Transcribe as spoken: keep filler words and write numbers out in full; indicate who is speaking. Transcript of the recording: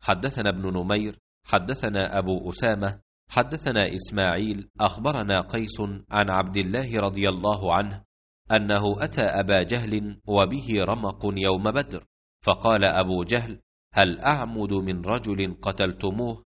Speaker 1: حدثنا ابن نمير حدثنا أبو أسامة حدثنا إسماعيل أخبرنا قيس عن عبد الله رضي الله عنه أنه أتى أبا جهل وبه رمق يوم بدر، فقال أبو جهل: هل أعمد من رجل قتلتموه؟